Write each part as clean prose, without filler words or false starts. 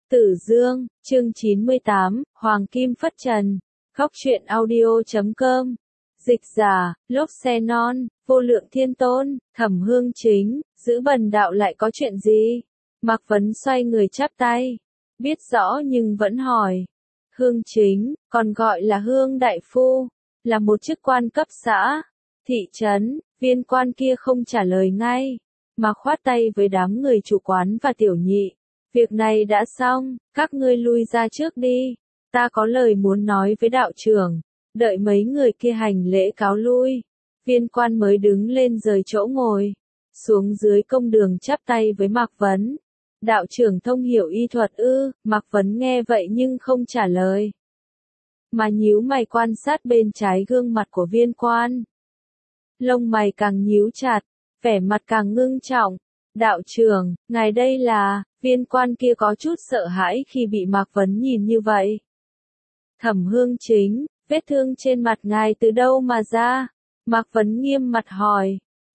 Tử Dương, chương 98, Hoàng Kim Phất Trần. Góc truyện audio.com. Dịch giả, lốp xe non, vô lượng thiên tôn, Thẩm Hương Chính, giữ bần đạo lại có chuyện gì? Mạc Vấn xoay người chắp tay. Biết rõ nhưng vẫn hỏi. Hương Chính, còn gọi là Hương Đại Phu, là một chức quan cấp xã, thị trấn, viên quan kia không trả lời ngay, mà khoát tay với đám người chủ quán và tiểu nhị. Việc này đã xong, các ngươi lui ra trước đi, ta có lời muốn nói với đạo trưởng. Đợi mấy người kia hành lễ cáo lui, viên quan mới đứng lên rời chỗ ngồi, xuống dưới công đường chắp tay với Mạc Vấn. Đạo trưởng thông hiểu y thuật ư? Mạc Vấn nghe vậy nhưng không trả lời, mà nhíu mày quan sát bên trái gương mặt của viên quan. Lông mày càng nhíu chặt, vẻ mặt càng ngưng trọng. Đạo trưởng, ngài đây là... Viên quan kia có chút sợ hãi khi bị Mạc Vấn nhìn như vậy. Thẩm Hương Chính, vết thương trên mặt ngài từ đâu mà ra? Mạc Vấn nghiêm mặt hỏi.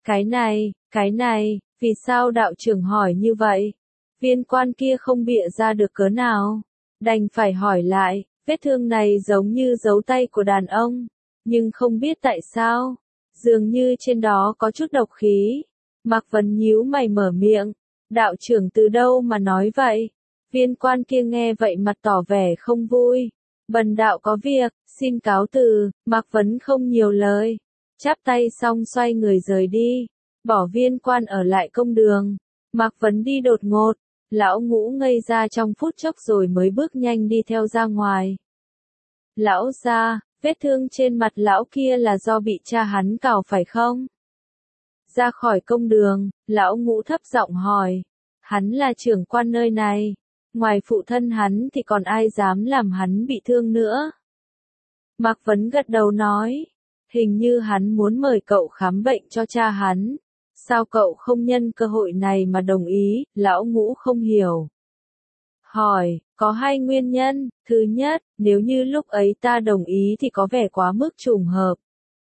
Cái này, vì sao đạo trưởng hỏi như vậy? Viên quan kia không bịa ra được cớ nào, đành phải hỏi lại. Vết thương này giống như dấu tay của đàn ông, nhưng không biết tại sao, dường như trên đó có chút độc khí. Mạc Vấn nhíu mày mở miệng. Đạo trưởng từ đâu mà nói vậy? Viên quan kia nghe vậy mặt tỏ vẻ không vui. Bần đạo có việc, xin cáo từ. Mạc Vấn không nhiều lời, chắp tay xong xoay người rời đi, bỏ viên quan ở lại công đường. Mạc Vấn đi đột ngột, lão Ngũ ngây ra trong phút chốc rồi mới bước nhanh đi theo ra ngoài. Lão gia, vết thương trên mặt lão kia là do bị cha hắn cào phải không? Ra khỏi công đường, lão Ngũ thấp giọng hỏi. Hắn là trưởng quan nơi này, ngoài phụ thân hắn thì còn ai dám làm hắn bị thương nữa? Mạc Vấn gật đầu nói. Hình như hắn muốn mời cậu khám bệnh cho cha hắn. Sao cậu không nhân cơ hội này mà đồng ý? Lão Ngũ không hiểu. Hỏi, có hai nguyên nhân. Thứ nhất, nếu như lúc ấy ta đồng ý thì có vẻ quá mức trùng hợp.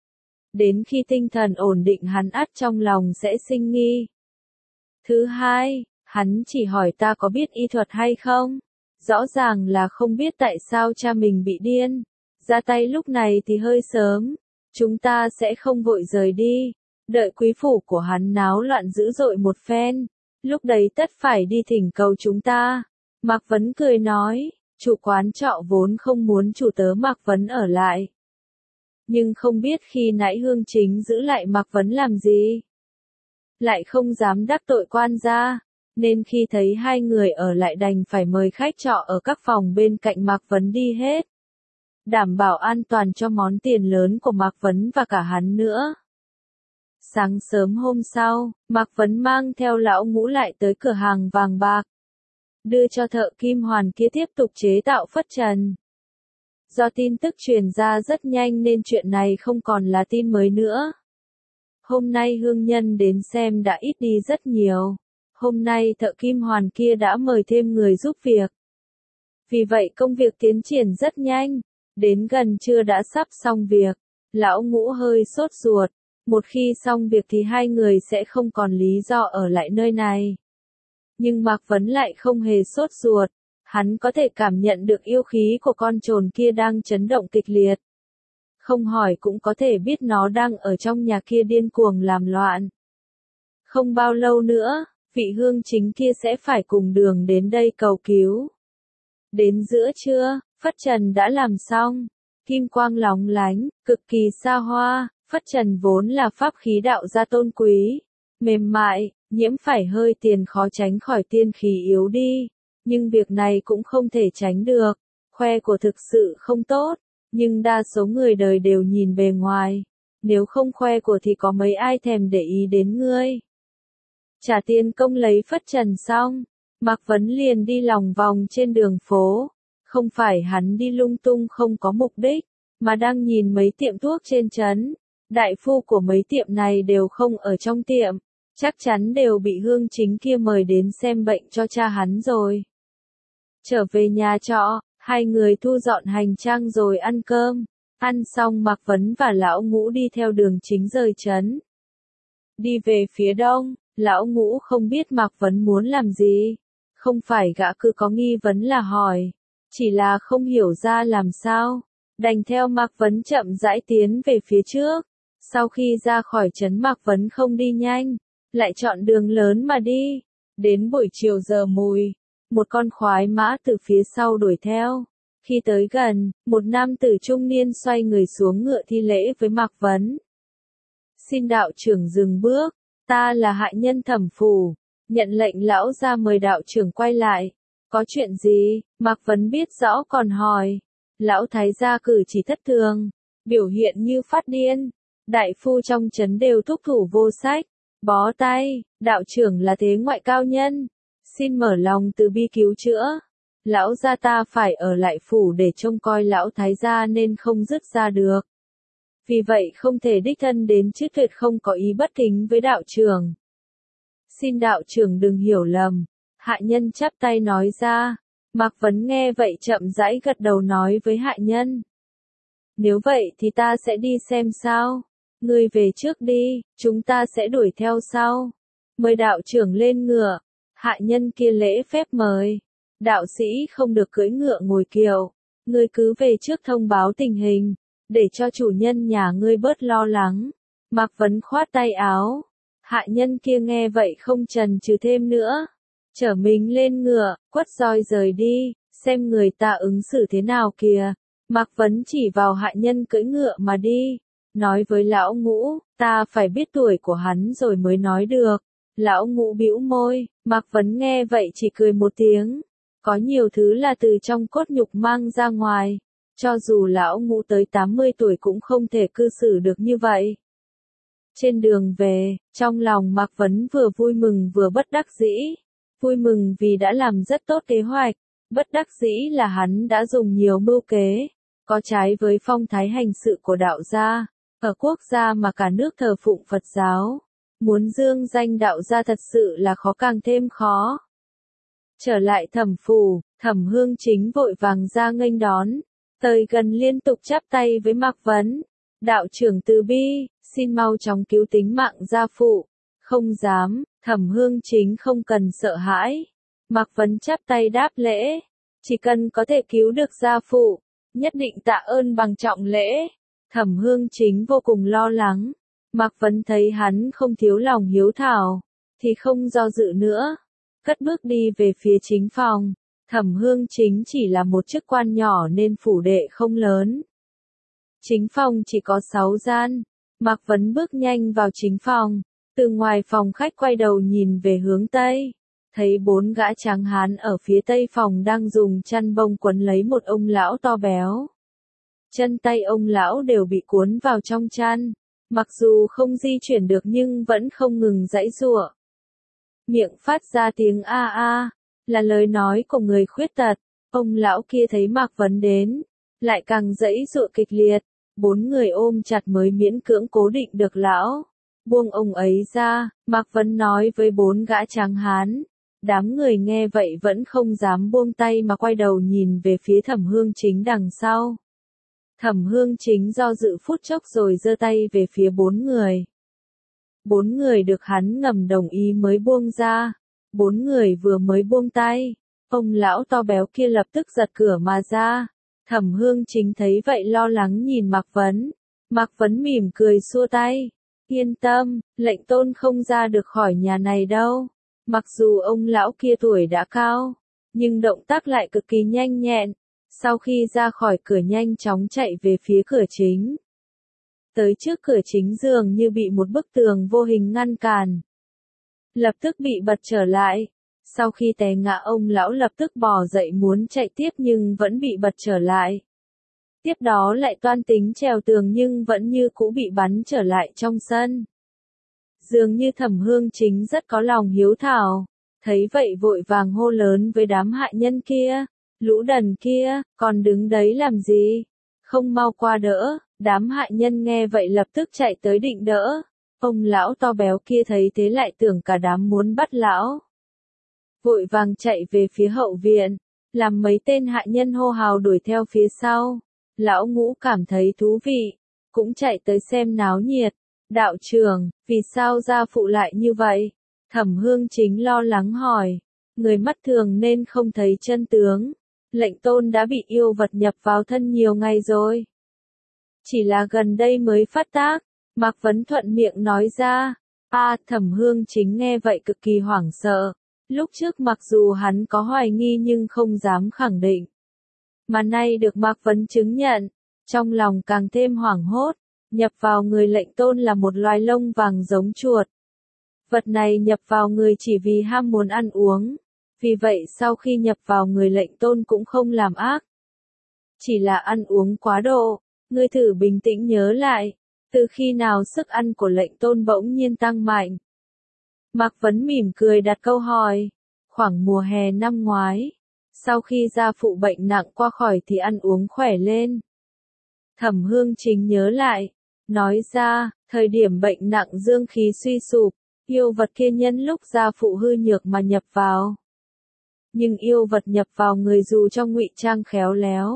Đến khi tinh thần ổn định hắn ắt trong lòng sẽ sinh nghi. Thứ hai, hắn chỉ hỏi ta có biết y thuật hay không. Rõ ràng là không biết tại sao cha mình bị điên. Ra tay lúc này thì hơi sớm. Chúng ta sẽ không vội rời đi. Đợi quý phủ của hắn náo loạn dữ dội một phen. Lúc đấy tất phải đi thỉnh cầu chúng ta. Mạc Vấn cười nói. Chủ quán trọ vốn không muốn chủ tớ Mạc Vấn ở lại. Nhưng không biết khi nãy Hương Chính giữ lại Mạc Vấn làm gì. Lại không dám đắc tội quan gia, nên khi thấy hai người ở lại đành phải mời khách trọ ở các phòng bên cạnh Mạc Vấn đi hết. Đảm bảo an toàn cho món tiền lớn của Mạc Vấn và cả hắn nữa. Sáng sớm hôm sau, Mạc Vấn mang theo lão Ngũ lại tới cửa hàng vàng bạc. Đưa cho thợ kim hoàn kia tiếp tục chế tạo phất trần. Do tin tức truyền ra rất nhanh nên chuyện này không còn là tin mới nữa. Hôm nay hương nhân đến xem đã ít đi rất nhiều. Hôm nay thợ kim hoàn kia đã mời thêm người giúp việc. Vì vậy công việc tiến triển rất nhanh. Đến gần trưa đã sắp xong việc. Lão Ngũ hơi sốt ruột. Một khi xong việc thì hai người sẽ không còn lý do ở lại nơi này. Nhưng Mạc Vấn lại không hề sốt ruột. Hắn có thể cảm nhận được yêu khí của con trồn kia đang chấn động kịch liệt. Không hỏi cũng có thể biết nó đang ở trong nhà kia điên cuồng làm loạn. Không bao lâu nữa, vị Hương Chính kia sẽ phải cùng đường đến đây cầu cứu. Đến giữa trưa, phất trần đã làm xong. Kim quang lóng lánh, cực kỳ xa hoa. Phất trần vốn là pháp khí đạo gia tôn quý, mềm mại, nhiễm phải hơi tiền khó tránh khỏi tiên khí yếu đi. Nhưng việc này cũng không thể tránh được. Khoe của thực sự không tốt, nhưng đa số người đời đều nhìn bề ngoài. Nếu không khoe của thì có mấy ai thèm để ý đến ngươi. Trả tiền công lấy phất trần xong, Mạc Vấn liền đi lòng vòng trên đường phố. Không phải hắn đi lung tung không có mục đích, mà đang nhìn mấy tiệm thuốc trên trấn. Đại phu của mấy tiệm này đều không ở trong tiệm, chắc chắn đều bị Hương Chính kia mời đến xem bệnh cho cha hắn rồi. Trở về nhà trọ, hai người thu dọn hành trang rồi ăn cơm. Ăn xong Mạc Vấn và lão Ngũ đi theo đường chính rời trấn. Đi về phía đông, lão Ngũ không biết Mạc Vấn muốn làm gì. Không phải gã cứ có nghi vấn là hỏi, chỉ là không hiểu ra làm sao, đành theo Mạc Vấn chậm rãi tiến về phía trước. Sau khi ra khỏi trấn Mạc Vấn không đi nhanh, lại chọn đường lớn mà đi. Đến buổi chiều giờ mùi, một con khoái mã từ phía sau đuổi theo. Khi tới gần, một nam tử trung niên xoay người xuống ngựa thi lễ với Mạc Vấn. Xin đạo trưởng dừng bước, ta là hại nhân Thẩm Phủ, nhận lệnh lão ra mời đạo trưởng quay lại. Có chuyện gì? Mạc Vấn biết rõ còn hỏi. Lão thái gia cử chỉ thất thường, biểu hiện như phát điên. Đại phu trong trấn đều thúc thủ vô sách, bó tay, đạo trưởng là thế ngoại cao nhân, xin mở lòng từ bi cứu chữa. Lão gia ta phải ở lại phủ để trông coi lão thái gia nên không dứt ra được. Vì vậy không thể đích thân đến chứ tuyệt không có ý bất kính với đạo trưởng. Xin đạo trưởng đừng hiểu lầm. Hạ nhân chắp tay nói ra. Mạc Vấn nghe vậy chậm rãi gật đầu nói với hạ nhân. Nếu vậy thì ta sẽ đi xem sao. Ngươi về trước đi, chúng ta sẽ đuổi theo sau. Mời đạo trưởng lên ngựa. Hạ nhân kia lễ phép mời. Đạo sĩ không được cưỡi ngựa ngồi kiệu. Ngươi cứ về trước thông báo tình hình, để cho chủ nhân nhà ngươi bớt lo lắng. Mạc Vấn khoát tay áo. Hạ nhân kia nghe vậy không chần chừ thêm nữa. Chở mình lên ngựa, quất roi rời đi, xem người ta ứng xử thế nào kìa. Mạc Vấn chỉ vào hạ nhân cưỡi ngựa mà đi. Nói với lão Ngũ, ta phải biết tuổi của hắn rồi mới nói được. Lão Ngũ bĩu môi, Mạc Vấn nghe vậy chỉ cười một tiếng. Có nhiều thứ là từ trong cốt nhục mang ra ngoài. Cho dù lão Ngũ tới 80 tuổi cũng không thể cư xử được như vậy. Trên đường về, trong lòng Mạc Vấn vừa vui mừng vừa bất đắc dĩ. Vui mừng vì đã làm rất tốt kế hoạch, bất đắc dĩ là hắn đã dùng nhiều mưu kế, có trái với phong thái hành sự của đạo gia. Ở quốc gia mà cả nước thờ phụng Phật giáo, muốn dương danh đạo gia thật sự là khó càng thêm khó. Trở lại Thẩm Phủ, Thẩm Hương Chính vội vàng ra nghênh đón, tới gần liên tục chắp tay với Mạc Vấn. Đạo trưởng từ bi, xin mau chóng cứu tính mạng gia phụ. Không dám, Thẩm Hương Chính không cần sợ hãi. Mạc Vấn chắp tay đáp lễ. Chỉ cần có thể cứu được gia phụ, nhất định tạ ơn bằng trọng lễ. Thẩm Hương Chính vô cùng lo lắng. Mạc Vấn thấy hắn không thiếu lòng hiếu thảo, thì không do dự nữa. Cất bước đi về phía chính phòng. Thẩm Hương Chính chỉ là một chức quan nhỏ nên phủ đệ không lớn. Chính phòng chỉ có 6 gian. Mạc Vấn bước nhanh vào chính phòng. Từ ngoài phòng khách quay đầu nhìn về hướng Tây. Thấy 4 gã tráng hán ở phía Tây phòng đang dùng chăn bông quấn lấy một ông lão to béo. Chân tay ông lão đều bị cuốn vào trong chăn. Mặc dù không di chuyển được nhưng vẫn không ngừng giãy giụa. Miệng phát ra tiếng a a, là lời nói của người khuyết tật. Ông lão kia thấy Mạc Vấn đến, lại càng giãy giụa kịch liệt. 4 người ôm chặt mới miễn cưỡng cố định được lão. Buông ông ấy ra, Mạc Vấn nói với 4 gã tráng hán. Đám người nghe vậy vẫn không dám buông tay mà quay đầu nhìn về phía Thẩm Hương Chính đằng sau. Thẩm Hương Chính do dự phút chốc rồi giơ tay về phía 4 người. 4 người được hắn ngầm đồng ý mới buông ra. 4 người vừa mới buông tay, ông lão to béo kia lập tức giật cửa mà ra. Thẩm Hương Chính thấy vậy lo lắng nhìn Mạc Vấn. Mạc Vấn mỉm cười xua tay. Yên tâm, lệnh tôn không ra được khỏi nhà này đâu. Mặc dù ông lão kia tuổi đã cao, nhưng động tác lại cực kỳ nhanh nhẹn. Sau khi ra khỏi cửa nhanh chóng chạy về phía cửa chính. Tới trước cửa chính dường như bị một bức tường vô hình ngăn cản. Lập tức bị bật trở lại. Sau khi té ngã ông lão lập tức bò dậy muốn chạy tiếp nhưng vẫn bị bật trở lại. Tiếp đó lại toan tính trèo tường nhưng vẫn như cũ bị bắn trở lại trong sân. Dường như Thẩm Hương Chính rất có lòng hiếu thảo. Thấy vậy vội vàng hô lớn với đám hạ nhân kia. Lũ đần kia, còn đứng đấy làm gì? Không mau qua đỡ. Đám hạ nhân nghe vậy lập tức chạy tới định đỡ. Ông lão to béo kia thấy thế lại tưởng cả đám muốn bắt lão. Vội vàng chạy về phía hậu viện. Làm mấy tên hạ nhân hô hào đuổi theo phía sau. Lão Ngũ cảm thấy thú vị. Cũng chạy tới xem náo nhiệt. Đạo trưởng, vì sao gia phụ lại như vậy? Thẩm Hương Chính lo lắng hỏi. người mắt thường nên không thấy chân tướng. Lệnh Tôn đã bị yêu vật nhập vào thân nhiều ngày rồi. Chỉ là gần đây mới phát tác. Mạc Vấn thuận miệng nói ra. Thẩm Hương Chính nghe vậy cực kỳ hoảng sợ. Lúc trước mặc dù hắn có hoài nghi nhưng không dám khẳng định. Mà nay được Mạc Vấn chứng nhận, trong lòng càng thêm hoảng hốt. Nhập vào người Lệnh Tôn là một loài lông vàng giống chuột. Vật này nhập vào người chỉ vì ham muốn ăn uống. Vì vậy sau khi nhập vào người Lệnh Tôn cũng không làm ác. Chỉ là ăn uống quá độ. Ngươi thử bình tĩnh nhớ lại. Từ khi nào sức ăn của Lệnh Tôn bỗng nhiên tăng mạnh? Mạc Vấn mỉm cười đặt câu hỏi. Khoảng mùa hè năm ngoái. Sau khi gia phụ bệnh nặng qua khỏi thì ăn uống khỏe lên. Thẩm Hương Chính nhớ lại. Nói ra, thời điểm bệnh nặng dương khí suy sụp. Yêu vật kia nhân lúc gia phụ hư nhược mà nhập vào. Nhưng yêu vật nhập vào người dù trong ngụy trang khéo léo.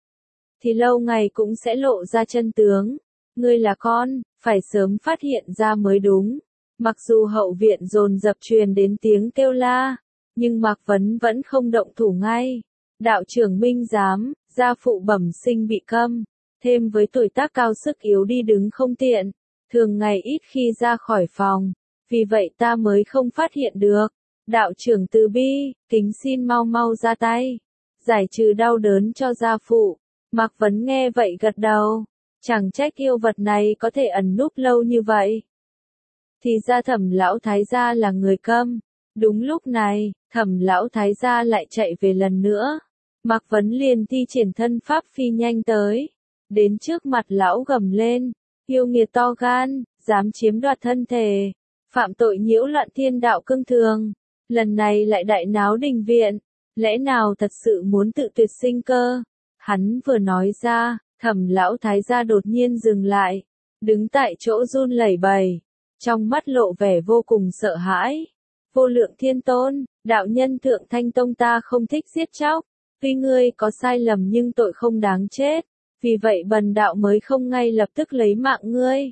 Thì lâu ngày cũng sẽ lộ ra chân tướng. Ngươi là con, phải sớm phát hiện ra mới đúng. Mặc dù hậu viện dồn dập truyền đến tiếng kêu la, nhưng Mạc Vấn vẫn không động thủ ngay. Đạo trưởng minh giám, gia phụ bẩm sinh bị câm, thêm với tuổi tác cao sức yếu đi đứng không tiện, thường ngày ít khi ra khỏi phòng, vì vậy ta mới không phát hiện được. Đạo trưởng từ bi, kính xin mau mau ra tay, giải trừ đau đớn cho gia phụ. Mạc Vấn nghe vậy gật đầu. Chẳng trách yêu vật này có thể ẩn núp lâu như vậy. Thì ra Thẩm lão thái gia là người câm. Đúng lúc này, Thẩm lão thái gia lại chạy về lần nữa. Mạc Vấn liền thi triển thân pháp phi nhanh tới. Đến trước mặt lão gầm lên. Yêu nghiệt to gan, dám chiếm đoạt thân thể. Phạm tội nhiễu loạn thiên đạo cương thường. Lần này lại đại náo đình viện. Lẽ nào thật sự muốn tự tuyệt sinh cơ? Hắn vừa nói ra. Thẩm lão thái gia đột nhiên dừng lại, đứng tại chỗ run lẩy bẩy, trong mắt lộ vẻ vô cùng sợ hãi. Vô Lượng Thiên Tôn, đạo nhân Thượng Thanh Tông ta không thích giết chóc, tuy ngươi có sai lầm nhưng tội không đáng chết, vì vậy bần đạo mới không ngay lập tức lấy mạng ngươi.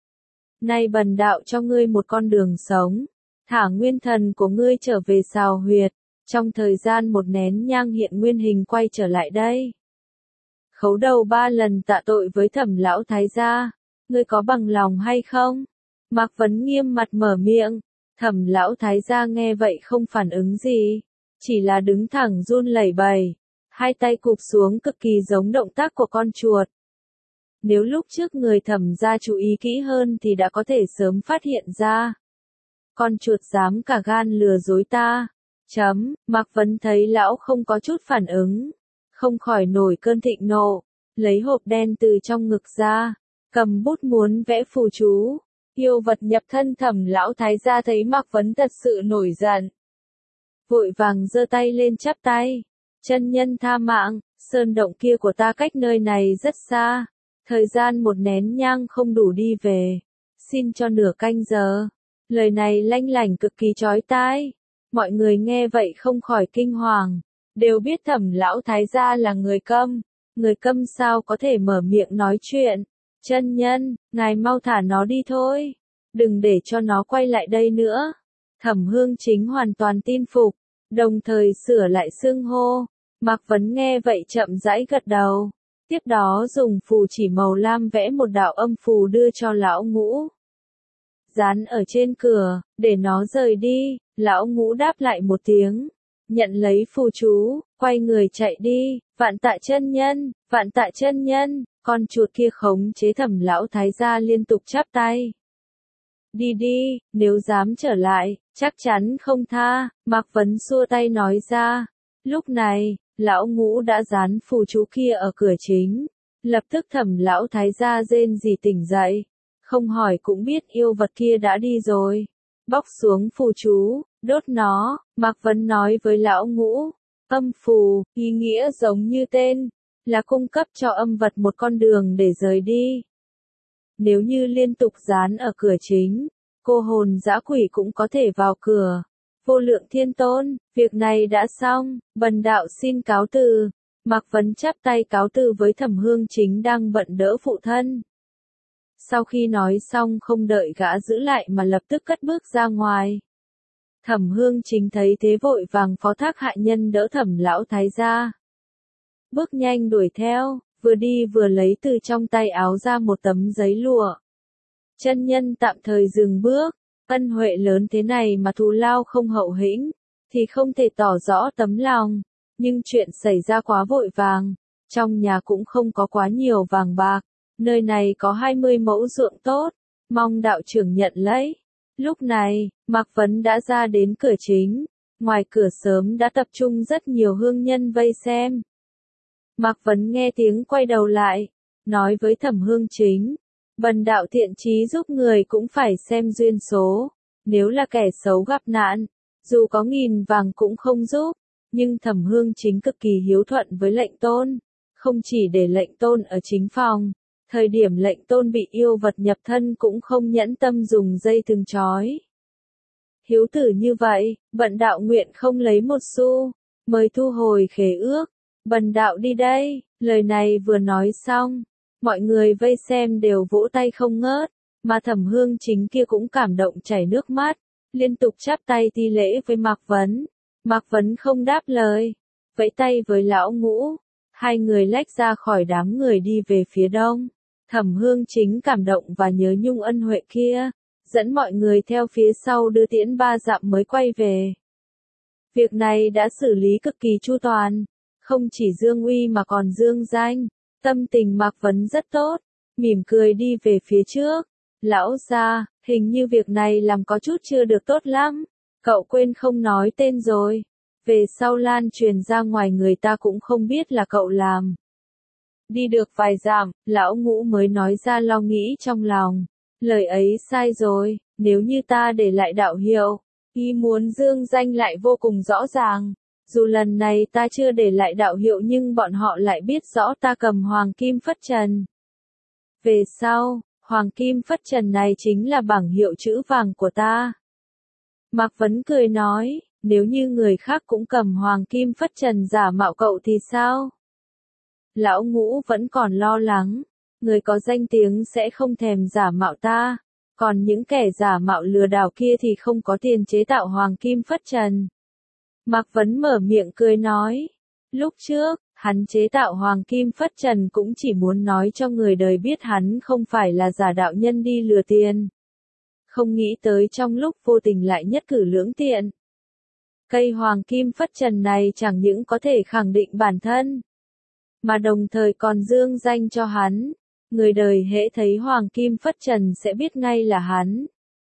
Nay bần đạo cho ngươi một con đường sống, thả nguyên thần của ngươi trở về Sào Huyệt, trong thời gian một nén nhang hiện nguyên hình quay trở lại đây. Khấu đầu 3 lần tạ tội với Thẩm lão thái gia, ngươi có bằng lòng hay không? Mạc Vấn nghiêm mặt mở miệng. Thẩm lão thái gia nghe vậy không phản ứng gì, chỉ là đứng thẳng run lẩy bẩy, hai tay cụp xuống cực kỳ giống động tác của con chuột. Nếu lúc trước người Thẩm gia chú ý kỹ hơn thì đã có thể sớm phát hiện ra. Con chuột dám cả gan lừa dối ta. Mạc Vấn thấy lão không có chút phản ứng, không khỏi nổi cơn thịnh nộ, lấy hộp đen từ trong ngực ra, cầm bút muốn vẽ phù chú. Yêu vật nhập thân Thẩm lão thái gia thấy Mạc Vấn thật sự nổi giận, vội vàng giơ tay lên chắp tay. Chân nhân tha mạng, sơn động kia của ta cách nơi này rất xa, thời gian một nén nhang không đủ đi về, xin cho nửa canh giờ. Lời này lanh lảnh cực kỳ chói tai, mọi người nghe vậy không khỏi kinh hoàng. Đều biết Thẩm lão thái gia là người câm sao có thể mở miệng nói chuyện. Chân nhân, ngài mau thả nó đi thôi, đừng để cho nó quay lại đây nữa. Thẩm Hương Chính hoàn toàn tin phục, đồng thời sửa lại xưng hô. Mạc Vấn nghe vậy chậm rãi gật đầu, tiếp đó dùng phù chỉ màu lam vẽ một đạo âm phù đưa cho lão Ngũ. Dán ở trên cửa, để nó rời đi. Lão Ngũ đáp lại một tiếng, nhận lấy phù chú, quay người chạy đi. Vạn tạ chân nhân, vạn tạ chân nhân. Con chuột kia khống chế Thẩm lão thái gia liên tục chắp tay. Đi đi, nếu dám trở lại, chắc chắn không tha. Mạc Vấn xua tay nói ra. Lúc này, lão Ngũ đã dán phù chú kia ở cửa chính. Lập tức Thẩm lão thái gia rên rỉ tỉnh dậy. Không hỏi cũng biết yêu vật kia đã đi rồi. Bóc xuống phù chú, đốt nó. Mạc Vấn nói với lão Ngũ. Âm phù, ý nghĩa giống như tên, là cung cấp cho âm vật một con đường để rời đi. Nếu như liên tục dán ở cửa chính, cô hồn dã quỷ cũng có thể vào cửa. Vô Lượng Thiên Tôn, việc này đã xong, bần đạo xin cáo từ. Mạc Vấn chắp tay cáo từ với Thẩm Hương Chính đang bận đỡ phụ thân. Sau khi nói xong không đợi gã giữ lại mà lập tức cất bước ra ngoài. Thẩm Hương Chính thấy thế vội vàng phó thác hạ nhân đỡ Thẩm lão thái gia. Bước nhanh đuổi theo, vừa đi vừa lấy từ trong tay áo ra một tấm giấy lụa. Chân nhân tạm thời dừng bước, ân huệ lớn thế này mà thù lao không hậu hĩnh, thì không thể tỏ rõ tấm lòng, nhưng chuyện xảy ra quá vội vàng, trong nhà cũng không có quá nhiều vàng bạc, nơi này có 20 mẫu ruộng tốt, mong đạo trưởng nhận lấy. Lúc này, Mạc Vấn đã ra đến cửa chính, ngoài cửa sớm đã tập trung rất nhiều hương nhân vây xem. Mạc Vấn nghe tiếng quay đầu lại, nói với Thẩm Hương Chính, bần đạo thiện chí giúp người cũng phải xem duyên số, nếu là kẻ xấu gặp nạn, dù có nghìn vàng cũng không giúp, nhưng Thẩm Hương Chính cực kỳ hiếu thuận với lệnh tôn, không chỉ để lệnh tôn ở chính phòng, thời điểm lệnh tôn bị yêu vật nhập thân cũng không nhẫn tâm dùng dây thừng trói. Hiếu tử như vậy, bần đạo nguyện không lấy một xu, mời thu hồi khế ước, bần đạo đi đây. Lời này vừa nói xong, mọi người vây xem đều vỗ tay không ngớt, mà Thẩm Hương Chính kia cũng cảm động chảy nước mắt, liên tục chắp tay thi lễ với Mạc Vấn. Mạc Vấn không đáp lời, vẫy tay với Lão Ngũ, hai người lách ra khỏi đám người đi về phía đông. Thẩm Hương Chính cảm động và nhớ nhung ân huệ kia, dẫn mọi người theo phía sau đưa tiễn 3 dặm mới quay về. Việc này đã xử lý cực kỳ chu toàn, không chỉ dương uy mà còn dương danh, tâm tình Mạc Vấn rất tốt, mỉm cười đi về phía trước. Lão gia, hình như việc này làm có chút chưa được tốt lắm, cậu quên không nói tên rồi, về sau lan truyền ra ngoài người ta cũng không biết là cậu làm. Đi được vài dặm, Lão Ngũ mới nói ra lo nghĩ trong lòng, lời ấy sai rồi, nếu như ta để lại đạo hiệu, ý muốn dương danh lại vô cùng rõ ràng. Dù lần này ta chưa để lại đạo hiệu nhưng bọn họ lại biết rõ ta cầm hoàng kim phất trần. Về sau, hoàng kim phất trần này chính là bảng hiệu chữ vàng của ta. Mạc Vấn cười nói, nếu như người khác cũng cầm hoàng kim phất trần giả mạo cậu thì sao? Lão Ngũ vẫn còn lo lắng, người có danh tiếng sẽ không thèm giả mạo ta, còn những kẻ giả mạo lừa đảo kia thì không có tiền chế tạo hoàng kim phất trần. Mạc Vấn mở miệng cười nói, lúc trước, hắn chế tạo hoàng kim phất trần cũng chỉ muốn nói cho người đời biết hắn không phải là giả đạo nhân đi lừa tiền. Không nghĩ tới trong lúc vô tình lại nhất cử lưỡng tiện. Cây hoàng kim phất trần này chẳng những có thể khẳng định bản thân, mà đồng thời còn dương danh cho hắn. Người đời hễ thấy hoàng kim phất trần sẽ biết ngay là hắn.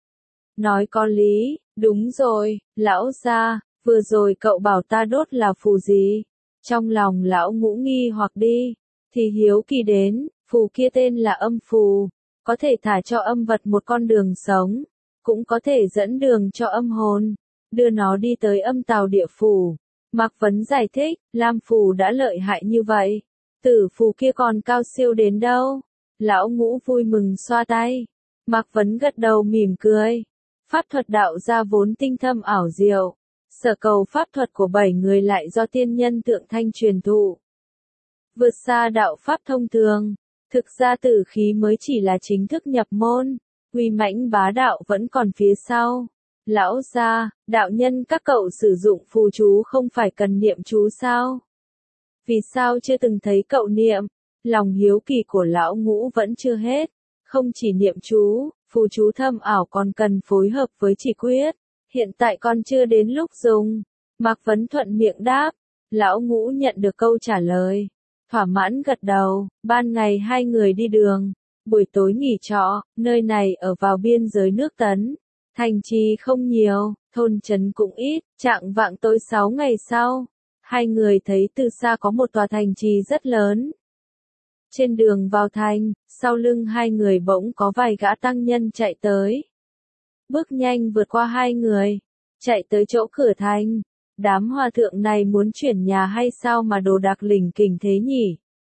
Nói có lý, đúng rồi, lão gia, vừa rồi cậu bảo ta đốt là phù gì? Trong lòng Lão Ngũ nghi hoặc đi, thì hiếu kỳ đến, phù kia tên là âm phù, có thể thả cho âm vật một con đường sống, cũng có thể dẫn đường cho âm hồn, đưa nó đi tới âm tào địa phủ. Mạc Vấn giải thích, lam phù đã lợi hại như vậy, tử phù kia còn cao siêu đến đâu? Lão Ngũ vui mừng xoa tay. Mạc Vấn gật đầu mỉm cười. Pháp thuật đạo gia vốn tinh thâm ảo diệu. Sở cầu pháp thuật của 7 người lại do tiên nhân Tượng Thanh truyền thụ. Vượt xa đạo pháp thông thường. Thực ra tử khí mới chỉ là chính thức nhập môn. Uy mãnh bá đạo vẫn còn phía sau. Lão gia, đạo nhân các cậu sử dụng phù chú không phải cần niệm chú sao? Vì sao chưa từng thấy cậu niệm? Lòng hiếu kỳ của Lão Ngũ vẫn chưa hết. Không chỉ niệm chú, phù chú thâm ảo còn cần phối hợp với chỉ quyết. Hiện tại còn chưa đến lúc dùng. Mạc Vấn thuận miệng đáp. Lão Ngũ nhận được câu trả lời. Thỏa mãn gật đầu. Ban ngày hai người đi đường. Buổi tối nghỉ trọ. Nơi này ở vào biên giới nước Tấn. Thành trì không nhiều. Thôn trấn cũng ít. Chạng vạng tối 6 ngày sau. Hai người thấy từ xa có một tòa thành trì rất lớn. Trên đường vào thành, sau lưng hai người bỗng có vài gã tăng nhân chạy tới. Bước nhanh vượt qua hai người, chạy tới chỗ cửa thành. Đám hòa thượng này muốn chuyển nhà hay sao mà đồ đạc lỉnh kỉnh thế nhỉ?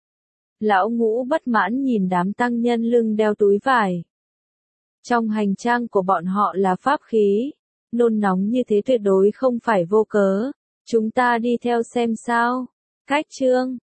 Lão Ngũ bất mãn nhìn đám tăng nhân lưng đeo túi vải. Trong hành trang của bọn họ là pháp khí, nôn nóng như thế tuyệt đối không phải vô cớ. Chúng ta đi theo xem sao. Cách chương